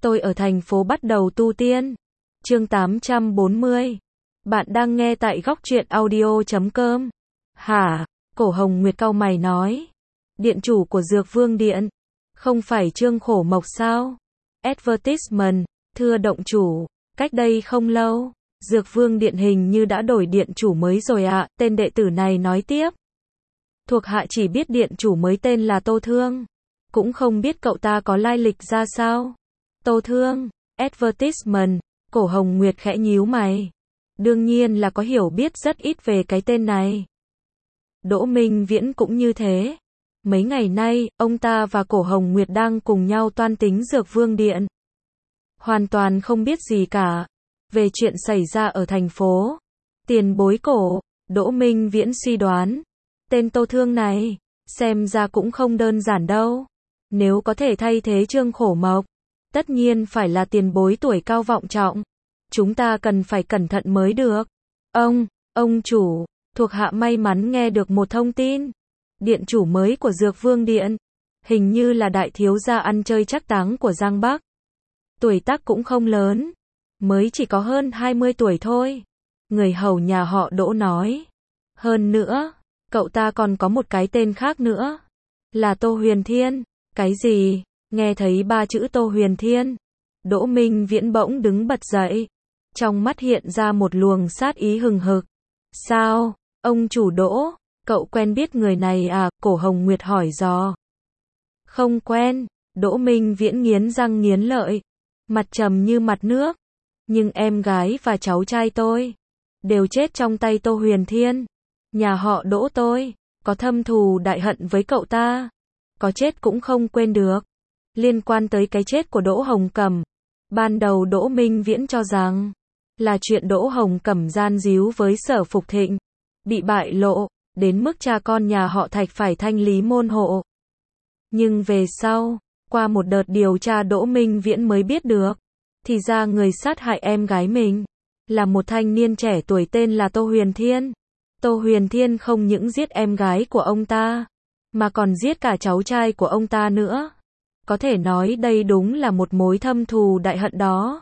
Tôi ở thành phố bắt đầu tu tiên. Chương 840. Bạn đang nghe tại góc truyện audio.com. Hả? Cổ Hồng Nguyệt cau mày nói. Điện chủ của Dược Vương Điện. Không phải Trương Khổ Mộc sao? Advertisement, thưa động chủ. Cách đây không lâu, Dược Vương Điện hình như đã đổi điện chủ mới rồi ạ. Tên đệ tử này nói tiếp. Thuộc hạ chỉ biết điện chủ mới tên là Tô Thương. Cũng không biết cậu ta có lai lịch ra sao. Tô Thương, advertisement, Cổ Hồng Nguyệt khẽ nhíu mày. Đương nhiên là có hiểu biết rất ít về cái tên này. Đỗ Minh Viễn cũng như thế. Mấy ngày nay, ông ta và Cổ Hồng Nguyệt đang cùng nhau toan tính Dược Vương Điện. Hoàn toàn không biết gì cả về chuyện xảy ra ở thành phố. Tiền bối Cổ, Đỗ Minh Viễn suy đoán. Tên Tô Thương này, xem ra cũng không đơn giản đâu. Nếu có thể thay thế Trương Khổ Mộc, tất nhiên phải là tiền bối tuổi cao vọng trọng. Chúng ta cần phải cẩn thận mới được. Ông chủ, thuộc hạ may mắn nghe được một thông tin. Điện chủ mới của Dược Vương Điện, hình như là đại thiếu gia ăn chơi trác táng của Giang Bắc. Tuổi tác cũng không lớn, mới chỉ có hơn 20 tuổi thôi. Người hầu nhà họ Đỗ nói. Hơn nữa, cậu ta còn có một cái tên khác nữa. Là Tô Huyền Thiên. Cái gì? Nghe thấy ba chữ Tô Huyền Thiên, Đỗ Minh Viễn bỗng đứng bật dậy. Trong mắt hiện ra một luồng sát ý hừng hực. Sao? Ông chủ Đỗ, cậu quen biết người này à? Cổ Hồng Nguyệt hỏi dò. Không quen, Đỗ Minh Viễn nghiến răng nghiến lợi, mặt trầm như mặt nước. Nhưng em gái và cháu trai tôi đều chết trong tay Tô Huyền Thiên. Nhà họ Đỗ tôi có thâm thù đại hận với cậu ta, có chết cũng không quên được. Liên quan tới cái chết của Đỗ Hồng Cẩm, ban đầu Đỗ Minh Viễn cho rằng là chuyện Đỗ Hồng Cẩm gian díu với Sở Phục Thịnh, bị bại lộ, đến mức cha con nhà họ Thạch phải thanh lý môn hộ. Nhưng về sau, qua một đợt điều tra Đỗ Minh Viễn mới biết được, thì ra người sát hại em gái mình là một thanh niên trẻ tuổi tên là Tô Huyền Thiên. Tô Huyền Thiên không những giết em gái của ông ta, mà còn giết cả cháu trai của ông ta nữa. Có thể nói đây đúng là một mối thâm thù đại hận đó.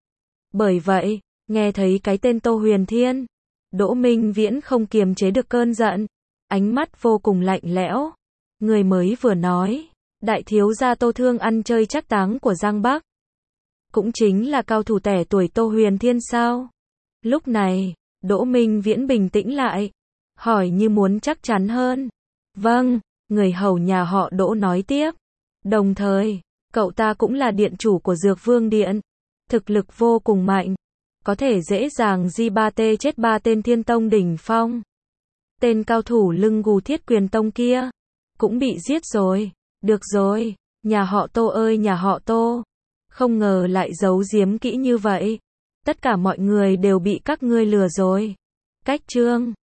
Bởi vậy, nghe thấy cái tên Tô Huyền Thiên, Đỗ Minh Viễn không kiềm chế được cơn giận, ánh mắt vô cùng lạnh lẽo. Người mới vừa nói, đại thiếu gia Tô Thương ăn chơi trác táng của Giang Bắc, cũng chính là cao thủ trẻ tuổi Tô Huyền Thiên sao? Lúc này, Đỗ Minh Viễn bình tĩnh lại, hỏi như muốn chắc chắn hơn. Vâng, người hầu nhà họ Đỗ nói tiếp. Đồng thời, cậu ta cũng là điện chủ của Dược Vương Điện, thực lực vô cùng mạnh, có thể dễ dàng di ba tê chết ba tên thiên tông đỉnh phong. Tên cao thủ lưng gù Thiết Quyền Tông kia cũng bị giết rồi. Được rồi, nhà họ Tô ơi nhà họ Tô, không ngờ lại giấu giếm kỹ như vậy. Tất cả mọi người đều bị các ngươi lừa rồi. Cách chương